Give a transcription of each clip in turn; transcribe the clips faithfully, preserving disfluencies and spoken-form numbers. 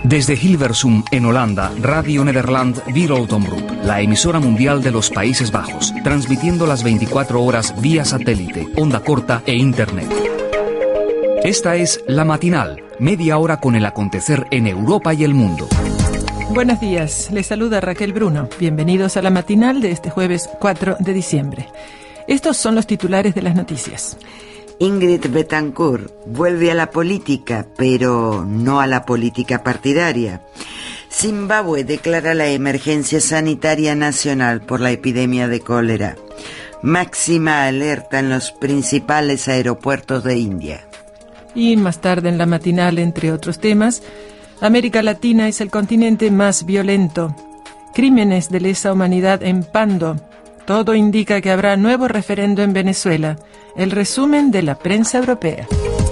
Desde Hilversum, en Holanda, Radio Nederland Wereldtomroep, la emisora mundial de los Países Bajos, transmitiendo las veinticuatro horas vía satélite, onda corta e internet. Esta es La Matinal, media hora con el acontecer en Europa y el mundo. Buenos días, les saluda Raquel Bruno. Bienvenidos a La Matinal de este jueves cuatro de diciembre. Estos son los titulares de las noticias. Ingrid Betancourt vuelve a la política, pero no a la política partidaria. Zimbabue declara la emergencia sanitaria nacional por la epidemia de cólera. Máxima alerta en los principales aeropuertos de India. Y más tarde en La Matinal, entre otros temas, América Latina es el continente más violento. Crímenes de lesa humanidad en Pando. Todo indica que habrá nuevo referendo en Venezuela. El resumen de la prensa europea.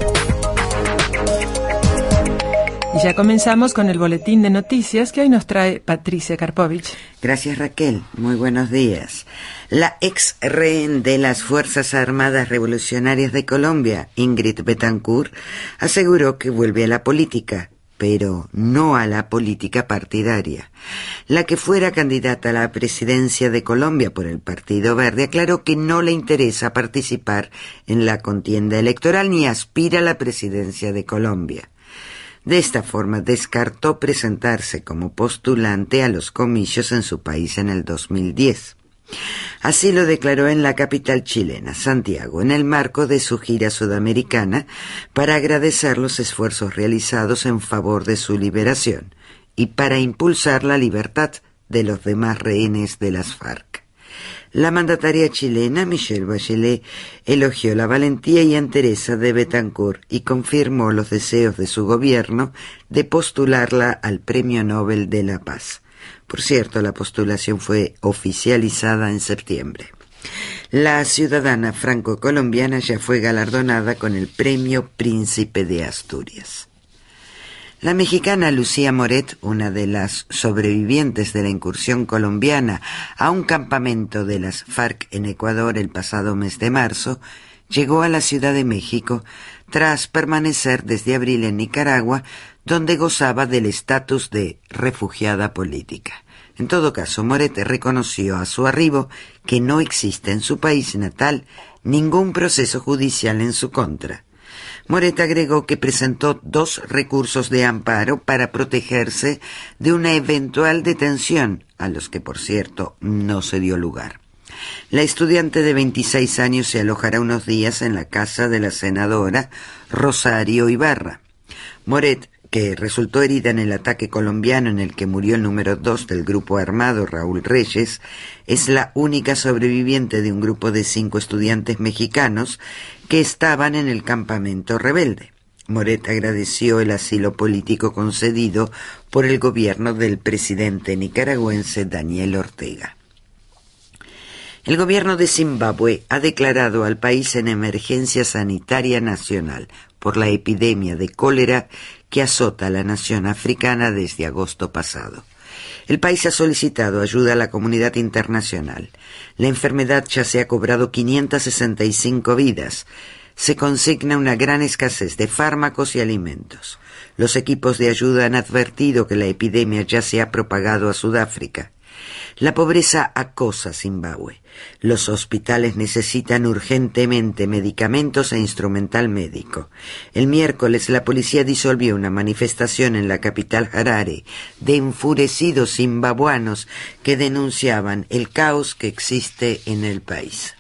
Y ya comenzamos con el boletín de noticias que hoy nos trae Patricia Karpovich. Gracias, Raquel. Muy buenos días. La ex rehén de las Fuerzas Armadas Revolucionarias de Colombia, Ingrid Betancourt, aseguró que vuelve a la política, pero no a la política partidaria. La que fuera candidata a la presidencia de Colombia por el Partido Verde aclaró que no le interesa participar en la contienda electoral ni aspira a la presidencia de Colombia. De esta forma descartó presentarse como postulante a los comicios en su país en el dos mil diez. Así lo declaró en la capital chilena, Santiago, en el marco de su gira sudamericana para agradecer los esfuerzos realizados en favor de su liberación y para impulsar la libertad de los demás rehenes de las FARC. La mandataria chilena, Michelle Bachelet, elogió la valentía y entereza de Betancourt y confirmó los deseos de su gobierno de postularla al Premio Nobel de la Paz. Por cierto, la postulación fue oficializada en septiembre. La ciudadana franco-colombiana ya fue galardonada con el Premio Príncipe de Asturias. La mexicana Lucía Moret, una de las sobrevivientes de la incursión colombiana a un campamento de las FARC en Ecuador el pasado mes de marzo, llegó a la Ciudad de México tras permanecer desde abril en Nicaragua, donde gozaba del estatus de refugiada política. En todo caso, Moret reconoció a su arribo que no existe en su país natal ningún proceso judicial en su contra. Moret agregó que presentó dos recursos de amparo para protegerse de una eventual detención, a los que, por cierto, no se dio lugar. La estudiante de veintiséis años se alojará unos días en la casa de la senadora Rosario Ibarra. Moret, que resultó herida en el ataque colombiano en el que murió el número dos del grupo armado Raúl Reyes, es la única sobreviviente de un grupo de cinco estudiantes mexicanos que estaban en el campamento rebelde. Moret agradeció el asilo político concedido por el gobierno del presidente nicaragüense Daniel Ortega. El gobierno de Zimbabue ha declarado al país en emergencia sanitaria nacional por la epidemia de cólera que azota a la nación africana desde agosto pasado. El país ha solicitado ayuda a la comunidad internacional. La enfermedad ya se ha cobrado quinientas sesenta y cinco vidas. Se consigna una gran escasez de fármacos y alimentos. Los equipos de ayuda han advertido que la epidemia ya se ha propagado a Sudáfrica. La pobreza acosa a Zimbabue. Los hospitales necesitan urgentemente medicamentos e instrumental médico. El miércoles la policía disolvió una manifestación en la capital Harare de enfurecidos zimbabuanos que denunciaban el caos que existe en el país.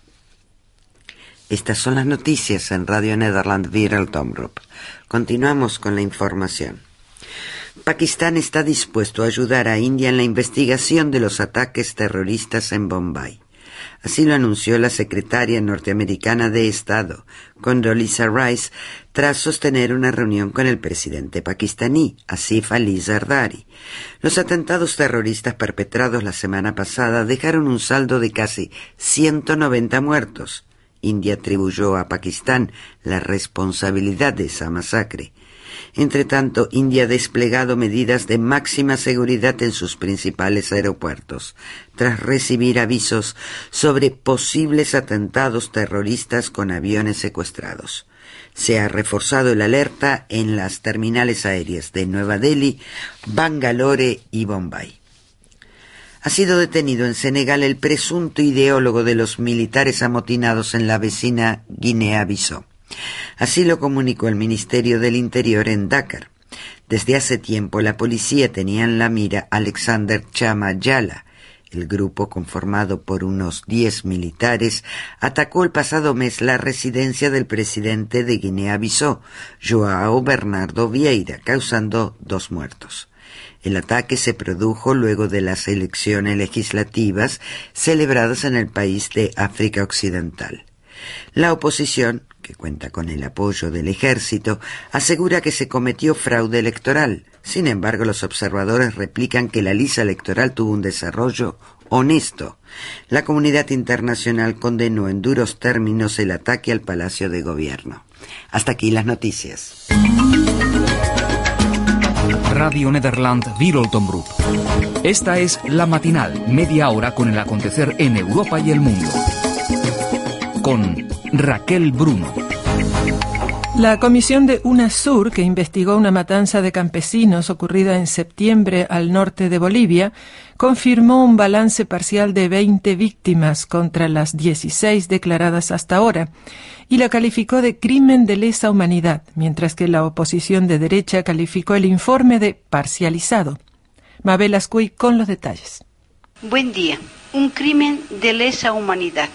Estas son las noticias en Radio Nederland Wereldtomroep. Continuamos con la información. Pakistán está dispuesto a ayudar a India en la investigación de los ataques terroristas en Bombay. Así lo anunció la secretaria norteamericana de Estado, Condoleezza Rice, tras sostener una reunión con el presidente pakistaní, Asif Ali Zardari. Los atentados terroristas perpetrados la semana pasada dejaron un saldo de casi ciento noventa muertos. India atribuyó a Pakistán la responsabilidad de esa masacre. Entre tanto, India ha desplegado medidas de máxima seguridad en sus principales aeropuertos, tras recibir avisos sobre posibles atentados terroristas con aviones secuestrados. Se ha reforzado el alerta en las terminales aéreas de Nueva Delhi, Bangalore y Bombay. Ha sido detenido en Senegal el presunto ideólogo de los militares amotinados en la vecina Guinea-Bissau. Así lo comunicó el Ministerio del Interior en Dakar. Desde hace tiempo la policía tenía en la mira a Alexander Chama Yala. El grupo, conformado por unos diez militares, atacó el pasado mes la residencia del presidente de Guinea-Bissau, João Bernardo Vieira, causando dos muertos. El ataque se produjo luego de las elecciones legislativas celebradas en el país de África Occidental. La oposición, que cuenta con el apoyo del ejército, asegura que se cometió fraude electoral. Sin embargo, los observadores replican que la lista electoral tuvo un desarrollo honesto. La comunidad internacional condenó en duros términos el ataque al Palacio de Gobierno. Hasta aquí las noticias. Radio Nederland Wereldomroep. Esta es La Matinal, media hora con el acontecer en Europa y el mundo. Con Raquel Bruno. La comisión de UNASUR, que investigó una matanza de campesinos ocurrida en septiembre al norte de Bolivia, confirmó un balance parcial de veinte víctimas contra las dieciséis declaradas hasta ahora y la calificó de crimen de lesa humanidad, mientras que la oposición de derecha calificó el informe de parcializado. Mabel Ascuy con los detalles. Buen día. Un crimen de lesa humanidad.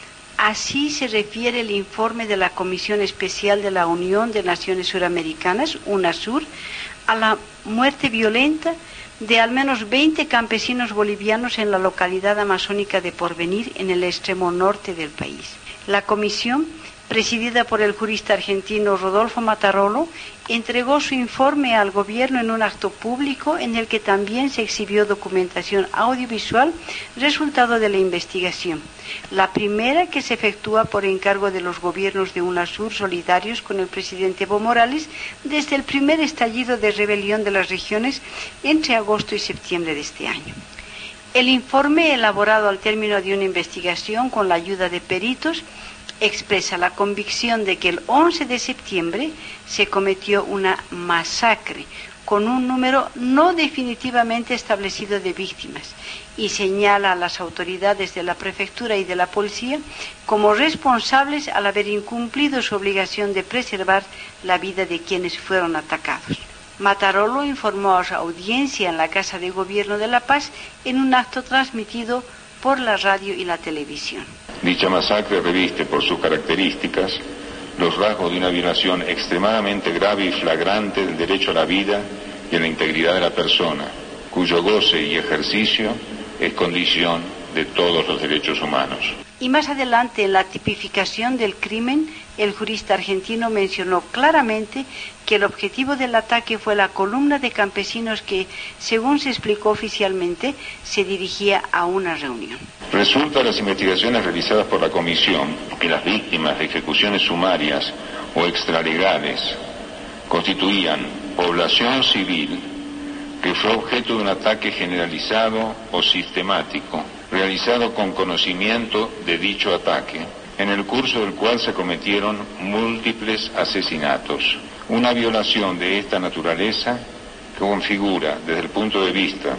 Así se refiere el informe de la Comisión Especial de la Unión de Naciones Suramericanas, UNASUR, a la muerte violenta de al menos veinte campesinos bolivianos en la localidad amazónica de Porvenir, en el extremo norte del país. La comisión, presidida por el jurista argentino Rodolfo Matarolo, entregó su informe al gobierno en un acto público en el que también se exhibió documentación audiovisual resultado de la investigación. La primera que se efectúa por encargo de los gobiernos de UNASUR solidarios con el presidente Evo Morales desde el primer estallido de rebelión de las regiones entre agosto y septiembre de este año. El informe, elaborado al término de una investigación con la ayuda de peritos, expresa la convicción de que el once de septiembre se cometió una masacre con un número no definitivamente establecido de víctimas y señala a las autoridades de la prefectura y de la policía como responsables al haber incumplido su obligación de preservar la vida de quienes fueron atacados. Matarolo informó a su audiencia en la Casa de Gobierno de La Paz en un acto transmitido por la radio y la televisión. Dicha masacre reviste por sus características los rasgos de una violación extremadamente grave y flagrante del derecho a la vida y a la integridad de la persona, cuyo goce y ejercicio es condición de todos los derechos humanos. Y más adelante, en la tipificación del crimen, el jurista argentino mencionó claramente que el objetivo del ataque fue la columna de campesinos que, según se explicó oficialmente, se dirigía a una reunión. Resulta de las investigaciones realizadas por la Comisión que las víctimas de ejecuciones sumarias o extralegales constituían población civil que fue objeto de un ataque generalizado o sistemático, realizado con conocimiento de dicho ataque, en el curso del cual se cometieron múltiples asesinatos. Una violación de esta naturaleza que configura, desde el punto de vista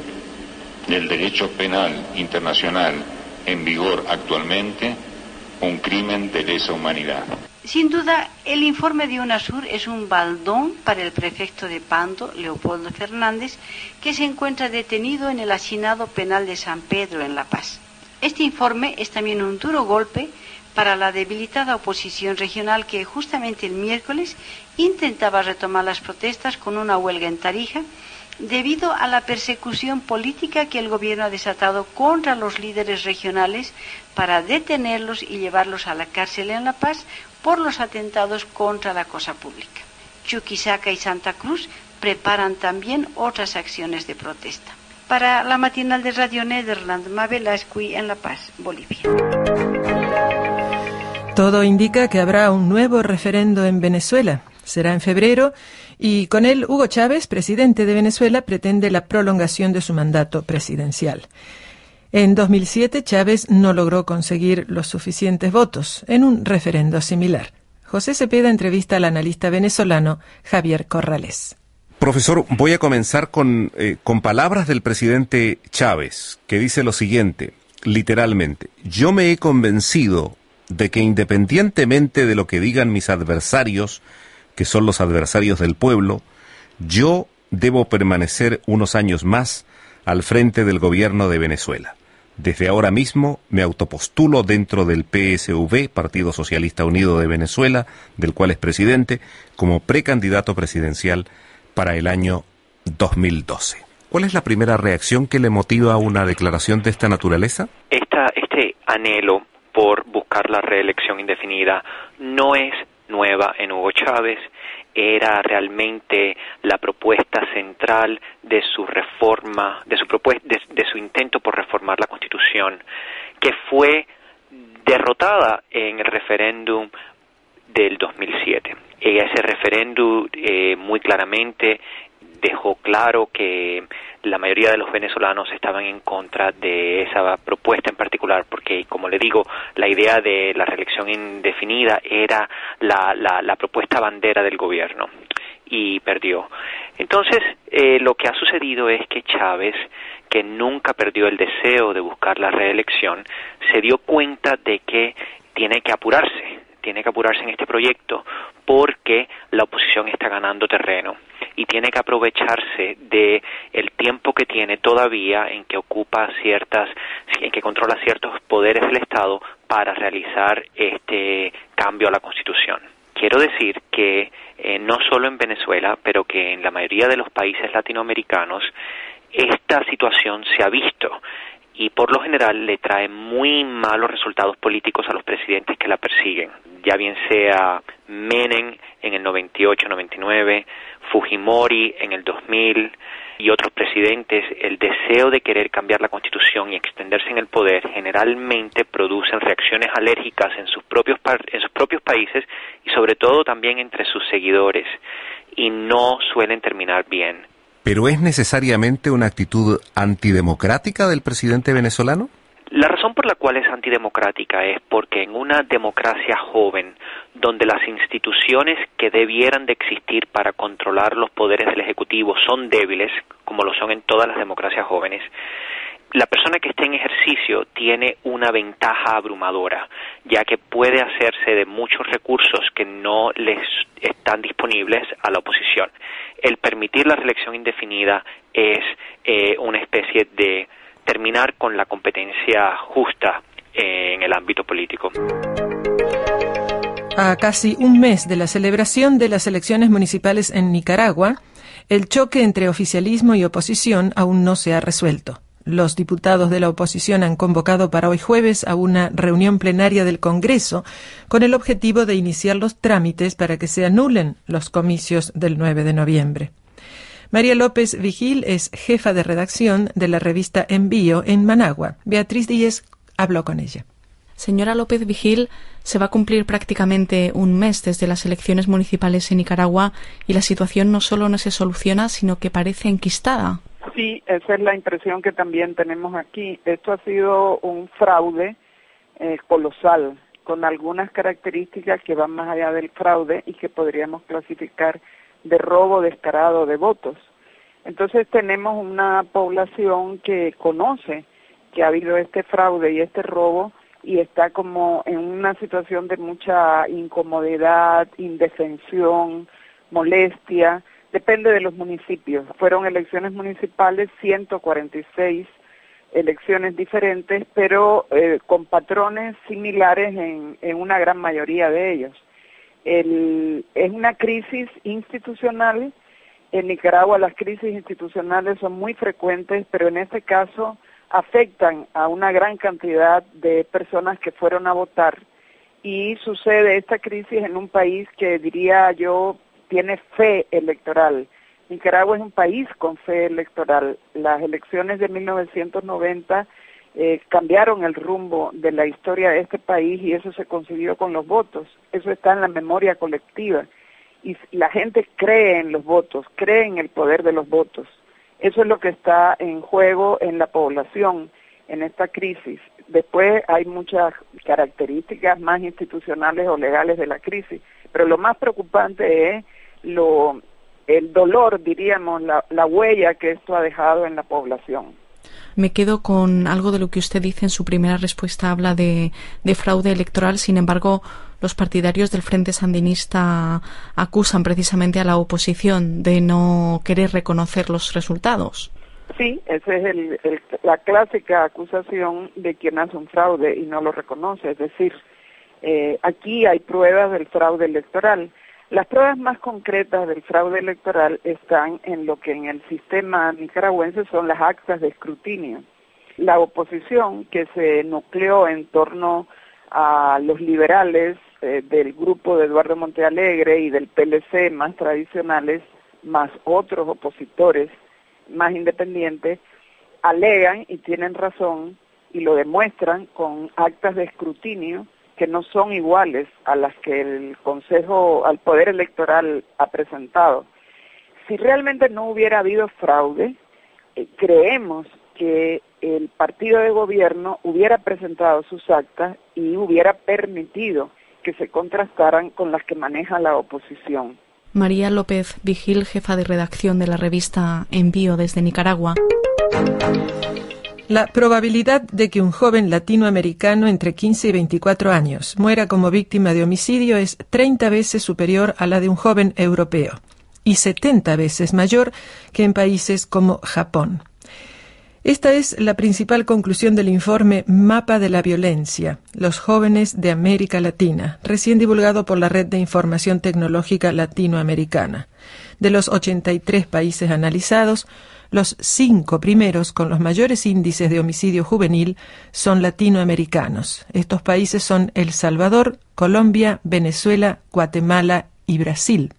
del derecho penal internacional en vigor actualmente, un crimen de lesa humanidad. Sin duda, el informe de UNASUR es un baldón para el prefecto de Pando, Leopoldo Fernández, que se encuentra detenido en el hacinado penal de San Pedro, en La Paz. Este informe es también un duro golpe para la debilitada oposición regional que justamente el miércoles intentaba retomar las protestas con una huelga en Tarija, debido a la persecución política que el gobierno ha desatado contra los líderes regionales para detenerlos y llevarlos a la cárcel en La Paz por los atentados contra la cosa pública. Chuquisaca y Santa Cruz preparan también otras acciones de protesta. Para la matinal de Radio Nederland, Mabel Ascuy en La Paz, Bolivia. Todo indica que habrá un nuevo referendo en Venezuela. Será en febrero y con él Hugo Chávez, presidente de Venezuela, pretende la prolongación de su mandato presidencial. En dos mil siete, Chávez no logró conseguir los suficientes votos en un referendo similar. José Cepeda entrevista al analista venezolano Javier Corrales. Profesor, voy a comenzar con, eh, con palabras del presidente Chávez, que dice lo siguiente, literalmente: yo me he convencido de que independientemente de lo que digan mis adversarios, que son los adversarios del pueblo, yo debo permanecer unos años más al frente del gobierno de Venezuela. Desde ahora mismo me autopostulo dentro del P S V, Partido Socialista Unido de Venezuela, del cual es presidente, como precandidato presidencial para el año dos mil doce. ¿Cuál es la primera reacción que le motiva a una declaración de esta naturaleza? Esta, este anhelo por buscar la reelección indefinida no es nueva en Hugo Chávez. Era realmente la propuesta central de su reforma, de su propuesta, de, de su intento por reformar la Constitución, que fue derrotada en el referéndum del dos mil siete. Y ese referéndum eh, muy claramente dejó claro que la mayoría de los venezolanos estaban en contra de esa propuesta en particular, porque, como le digo, la idea de la reelección indefinida era la, la, la propuesta bandera del gobierno, y perdió. Entonces, eh, lo que ha sucedido es que Chávez, que nunca perdió el deseo de buscar la reelección, se dio cuenta de que tiene que apurarse, tiene que apurarse en este proyecto, porque la oposición está ganando terreno y tiene que aprovecharse de el tiempo que tiene todavía en que ocupa ciertas, en que controla ciertos poderes del Estado para realizar este cambio a la Constitución. Quiero decir que eh, no solo en Venezuela, pero que en la mayoría de los países latinoamericanos esta situación se ha visto, y por lo general le trae muy malos resultados políticos a los presidentes que la persiguen, ya bien sea Menem en el noventa y ocho noventa y nueve, Fujimori en el dos mil y otros presidentes. El deseo de querer cambiar la Constitución y extenderse en el poder generalmente producen reacciones alérgicas en sus propios en sus propios países y sobre todo también entre sus seguidores, y no suelen terminar bien. ¿Pero es necesariamente una actitud antidemocrática del presidente venezolano? La razón por la cual es antidemocrática es porque en una democracia joven, donde las instituciones que debieran de existir para controlar los poderes del Ejecutivo son débiles, como lo son en todas las democracias jóvenes, la persona que esté en ejercicio tiene una ventaja abrumadora, ya que puede hacerse de muchos recursos que no les están disponibles a la oposición. El permitir la reelección indefinida es eh, una especie de terminar con la competencia justa eh, en el ámbito político. A casi un mes de la celebración de las elecciones municipales en Nicaragua, el choque entre oficialismo y oposición aún no se ha resuelto. Los diputados de la oposición han convocado para hoy jueves a una reunión plenaria del Congreso con el objetivo de iniciar los trámites para que se anulen los comicios del nueve de noviembre. María López Vigil es jefa de redacción de la revista Envío en Managua. Beatriz Díez habló con ella. Señora López Vigil, se va a cumplir prácticamente un mes desde las elecciones municipales en Nicaragua y la situación no solo no se soluciona, sino que parece enquistada. Sí, esa es la impresión que también tenemos aquí. Esto ha sido un fraude eh, colosal, con algunas características que van más allá del fraude y que podríamos clasificar de robo descarado de votos. Entonces tenemos una población que conoce que ha habido este fraude y este robo y está como en una situación de mucha incomodidad, indefensión, molestia. Depende de los municipios. Fueron elecciones municipales, ciento cuarenta y seis elecciones diferentes, pero eh, con patrones similares en, en una gran mayoría de ellos. El, es una crisis institucional. En Nicaragua las crisis institucionales son muy frecuentes, pero en este caso afectan a una gran cantidad de personas que fueron a votar, y sucede esta crisis en un país que, diría yo, tiene fe electoral. Nicaragua es un país con fe electoral. Las elecciones de mil novecientos noventa eh, cambiaron el rumbo de la historia de este país, y eso se consiguió con los votos. Eso está en la memoria colectiva. Y la gente cree en los votos, cree en el poder de los votos. Eso es lo que está en juego en la población en esta crisis. Después hay muchas características más institucionales o legales de la crisis, Pero lo más preocupante es lo el dolor, diríamos, la, la huella que esto ha dejado en la población. Me quedo con algo de lo que usted dice en su primera respuesta. Habla de, de fraude electoral. Sin embargo, los partidarios del Frente Sandinista acusan precisamente a la oposición de no querer reconocer los resultados. Sí, esa es el, el, la clásica acusación de quien hace un fraude y no lo reconoce. Es decir, eh, aquí hay pruebas del fraude electoral. Las pruebas más concretas del fraude electoral están en lo que en el sistema nicaragüense son las actas de escrutinio. La oposición, que se nucleó en torno a los liberales eh, del grupo de Eduardo Montealegre y del P L C más tradicionales, más otros opositores más independientes, alegan y tienen razón y lo demuestran con actas de escrutinio que no son iguales a las que el Consejo, al Poder Electoral ha presentado. Si realmente no hubiera habido fraude, eh, creemos que el partido de gobierno hubiera presentado sus actas y hubiera permitido que se contrastaran con las que maneja la oposición. María López Vigil, jefa de redacción de la revista Envío desde Nicaragua. La probabilidad de que un joven latinoamericano entre quince y veinticuatro años muera como víctima de homicidio es treinta veces superior a la de un joven europeo y setenta veces mayor que en países como Japón. Esta es la principal conclusión del informe Mapa de la Violencia, los jóvenes de América Latina, recién divulgado por la Red de Información Tecnológica Latinoamericana. De los ochenta y tres países analizados, los cinco primeros con los mayores índices de homicidio juvenil son latinoamericanos. Estos países son El Salvador, Colombia, Venezuela, Guatemala y Brasil.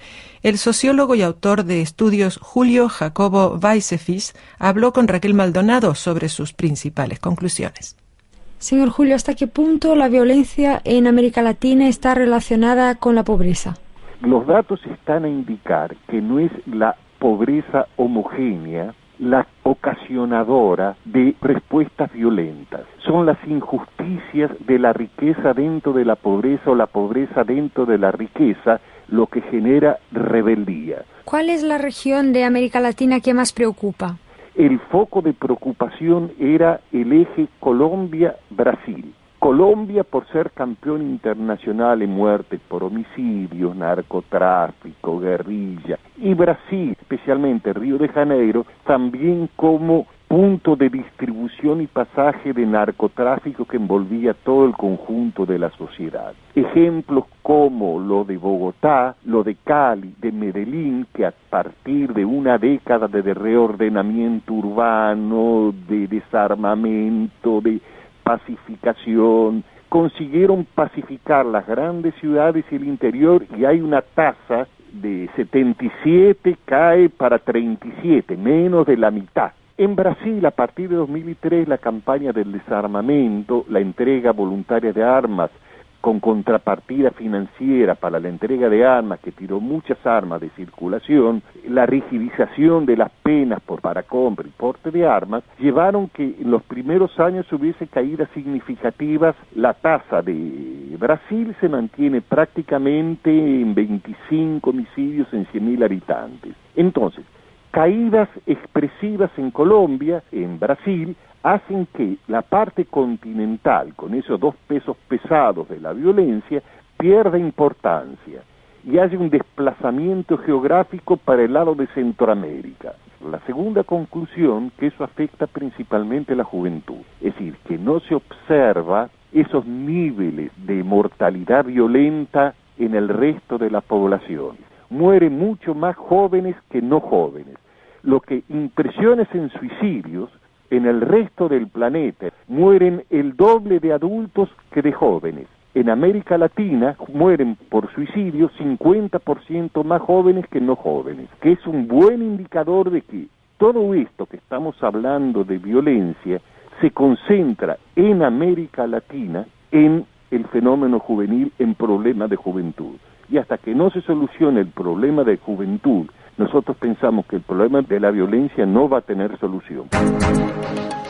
El sociólogo y autor de estudios Julio Jacobo Weissefis habló con Raquel Maldonado sobre sus principales conclusiones. Señor Julio, ¿hasta qué punto la violencia en América Latina está relacionada con la pobreza? Los datos están a indicar que no es la pobreza homogénea la ocasionadora de respuestas violentas. Son las injusticias de la riqueza dentro de la pobreza o la pobreza dentro de la riqueza lo que genera rebeldía. ¿Cuál es la región de América Latina que más preocupa? El foco de preocupación era el eje Colombia-Brasil. Colombia por ser campeón internacional en muertes por homicidios, narcotráfico, guerrilla, y Brasil, especialmente Río de Janeiro, también como punto de distribución y pasaje de narcotráfico que envolvía todo el conjunto de la sociedad. Ejemplos como lo de Bogotá, lo de Cali, de Medellín, que a partir de una década de reordenamiento urbano, de desarmamento, de pacificación, consiguieron pacificar las grandes ciudades y el interior, y hay una tasa de setenta y siete, cae para treinta y siete, menos de la mitad. En Brasil, a partir de dos mil tres, la campaña del desarmamento, la entrega voluntaria de armas con contrapartida financiera para la entrega de armas, que tiró muchas armas de circulación, la rigidización de las penas por para compra y porte de armas, llevaron que en los primeros años hubiese caídas significativas. La tasa de Brasil se mantiene prácticamente en veinticinco homicidios en cien mil habitantes. Entonces, caídas expresivas en Colombia, en Brasil, hacen que la parte continental, con esos dos pesos pesados de la violencia, pierda importancia y haya un desplazamiento geográfico para el lado de Centroamérica. La segunda conclusión, que eso afecta principalmente a la juventud, es decir, que no se observa esos niveles de mortalidad violenta en el resto de la población. Mueren mucho más jóvenes que no jóvenes. Lo que impresiones en suicidios, en el resto del planeta mueren el doble de adultos que de jóvenes. En América Latina mueren por suicidio cincuenta por ciento más jóvenes que no jóvenes, que es un buen indicador de que todo esto que estamos hablando de violencia se concentra en América Latina en el fenómeno juvenil, en problemas de juventud. Y hasta que no se solucione el problema de juventud, nosotros pensamos que el problema de la violencia no va a tener solución.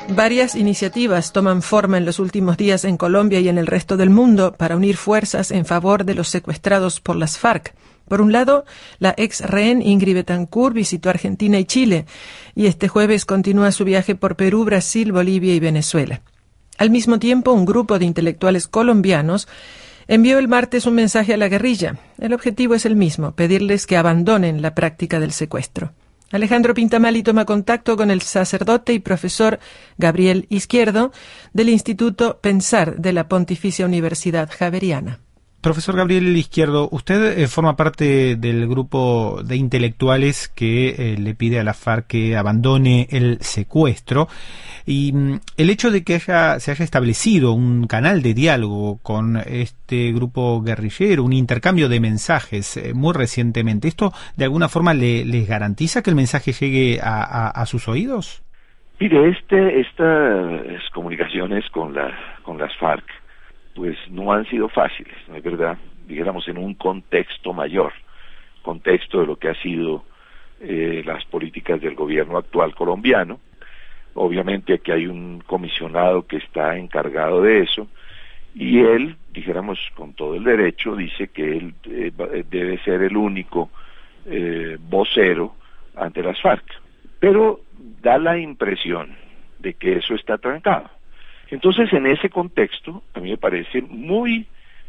Varias iniciativas toman forma en los últimos días en Colombia y en el resto del mundo para unir fuerzas en favor de los secuestrados por las FARC. Por un lado, la ex rehén Ingrid Betancourt visitó Argentina y Chile, y este jueves continúa su viaje por Perú, Brasil, Bolivia y Venezuela. Al mismo tiempo, un grupo de intelectuales colombianos envió el martes un mensaje a la guerrilla. El objetivo es el mismo, pedirles que abandonen la práctica del secuestro. Alejandro Pintamali toma contacto con el sacerdote y profesor Gabriel Izquierdo del Instituto Pensar de la Pontificia Universidad Javeriana. Profesor Gabriel Izquierdo, usted eh, forma parte del grupo de intelectuales que eh, le pide a la FARC que abandone el secuestro, y mm, el hecho de que haya, se haya establecido un canal de diálogo con este grupo guerrillero, un intercambio de mensajes eh, muy recientemente, ¿esto de alguna forma le, les garantiza que el mensaje llegue a, a, a sus oídos? Mire, este, estas comunicaciones con, la, con las FARC pues no han sido fáciles, ¿no es verdad? Dijéramos en un contexto mayor, contexto de lo que ha sido eh, las políticas del gobierno actual colombiano. Obviamente aquí hay un comisionado que está encargado de eso, y él, dijéramos con todo el derecho, dice que él eh, debe ser el único eh, vocero ante las FARC, pero da la impresión de que eso está trancado. Entonces, en ese contexto, a mí me parece muy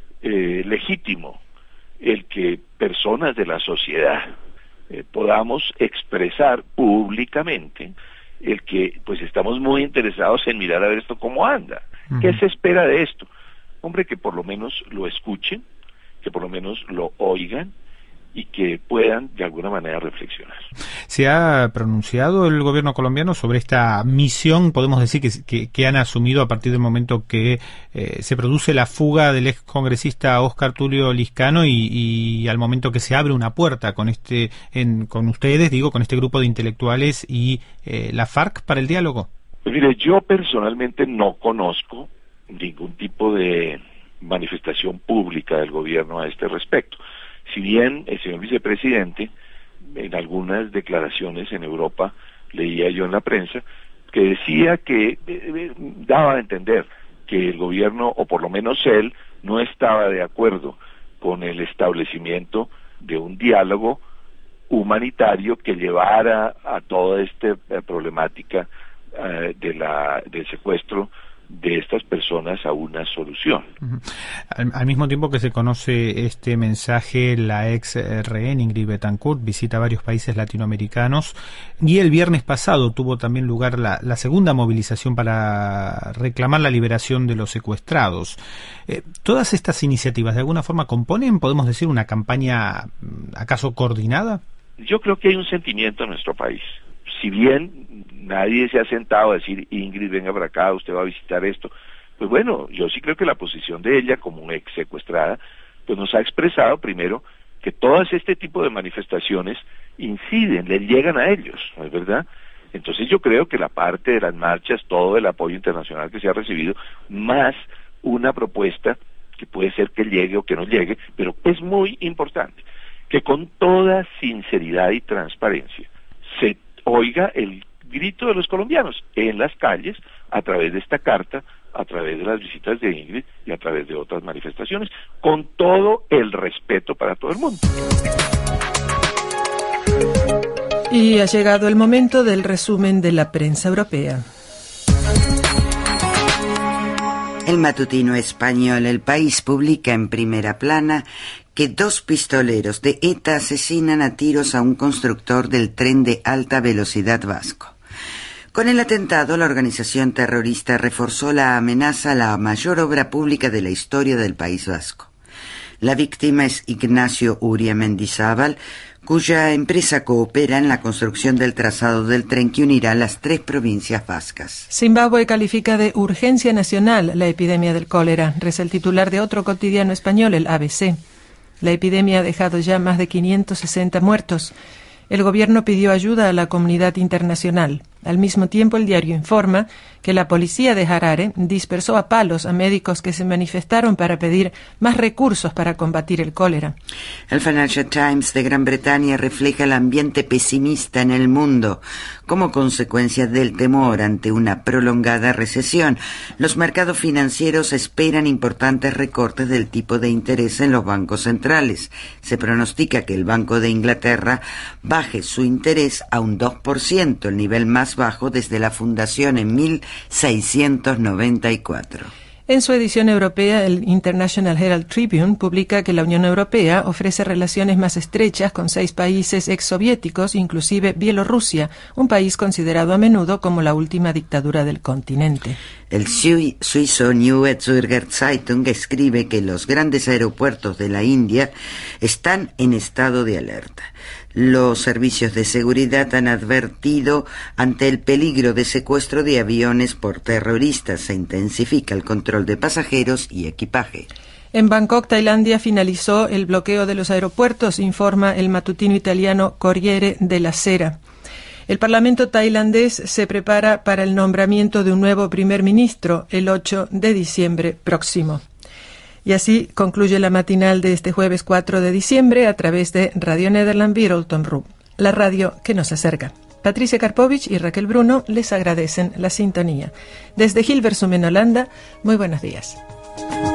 eh, legítimo el que personas de la sociedad eh, podamos expresar públicamente el que, pues, estamos muy interesados en mirar a ver esto cómo anda. Uh-huh. ¿Qué se espera de esto? Hombre, que por lo menos lo escuchen, que por lo menos lo oigan, y que puedan de alguna manera reflexionar. ¿Se ha pronunciado el gobierno colombiano sobre esta misión, podemos decir, que, que, que han asumido a partir del momento que eh, se produce la fuga del ex congresista Óscar Tulio Liscano y, y al momento que se abre una puerta con este, en, con ustedes, digo, con este grupo de intelectuales y eh, la FARC para el diálogo? Pues mire, yo personalmente no conozco ningún tipo de manifestación pública del gobierno a este respecto. Si bien el señor vicepresidente, en algunas declaraciones en Europa, leía yo en la prensa, que decía que eh, daba a entender que el gobierno, o por lo menos él, no estaba de acuerdo con el establecimiento de un diálogo humanitario que llevara a toda esta eh, problemática eh, de la, del secuestro de estas personas a una solución. Uh-huh. Al, al mismo tiempo que se conoce este mensaje, la ex rehén Ingrid Betancourt visita varios países latinoamericanos, y el viernes pasado tuvo también lugar la, la segunda movilización para reclamar la liberación de los secuestrados. Eh, ¿Todas estas iniciativas de alguna forma componen, podemos decir, una campaña acaso coordinada? Yo creo que hay un sentimiento en nuestro país. Si bien nadie se ha sentado a decir, Ingrid, venga para acá, usted va a visitar esto, pues bueno, yo sí creo que la posición de ella como una ex secuestrada, pues nos ha expresado primero que todas este tipo de manifestaciones inciden, le llegan a ellos, ¿no es verdad? Entonces yo creo que la parte de las marchas, todo el apoyo internacional que se ha recibido, más una propuesta que puede ser que llegue o que no llegue, pero es muy importante que con toda sinceridad y transparencia se oiga el grito de los colombianos en las calles, a través de esta carta, a través de las visitas de Ingrid y a través de otras manifestaciones, con todo el respeto para todo el mundo. Y ha llegado el momento del resumen de la prensa europea. El matutino español El País publica en primera plana que dos pistoleros de ETA asesinan a tiros a un constructor del tren de alta velocidad vasco. Con el atentado, la organización terrorista reforzó la amenaza a la mayor obra pública de la historia del País Vasco. La víctima es Ignacio Uria Mendizábal, cuya empresa coopera en la construcción del trazado del tren que unirá las tres provincias vascas. Zimbabue califica de urgencia nacional la epidemia del cólera, reza el titular de otro cotidiano español, el A B C. La epidemia ha dejado ya más de quinientos sesenta muertos. El gobierno pidió ayuda a la comunidad internacional. Al mismo tiempo, el diario informa que la policía de Harare dispersó a palos a médicos que se manifestaron para pedir más recursos para combatir el cólera. El Financial Times de Gran Bretaña refleja el ambiente pesimista en el mundo como consecuencia del temor ante una prolongada recesión. Los mercados financieros esperan importantes recortes del tipo de interés en los bancos centrales. Se pronostica que el Banco de Inglaterra baje su interés a un dos por ciento, el nivel más bajo desde la fundación en mil seiscientos noventa y cuatro. En su edición europea, el International Herald Tribune publica que la Unión Europea ofrece relaciones más estrechas con seis países exsoviéticos, inclusive Bielorrusia, un país considerado a menudo como la última dictadura del continente. El suizo Neue Zürcher Zeitung escribe que los grandes aeropuertos de la India están en estado de alerta. Los servicios de seguridad han advertido ante el peligro de secuestro de aviones por terroristas. Se intensifica el control de pasajeros y equipaje. En Bangkok, Tailandia, finalizó el bloqueo de los aeropuertos, informa el matutino italiano Corriere della Sera. El Parlamento tailandés se prepara para el nombramiento de un nuevo primer ministro el ocho de diciembre próximo. Y así concluye la matinal de este jueves cuatro de diciembre a través de Radio Nederland Wereldomroep, la radio que nos acerca. Patricia Karpovich y Raquel Bruno les agradecen la sintonía. Desde Hilversum en Holanda, muy buenos días.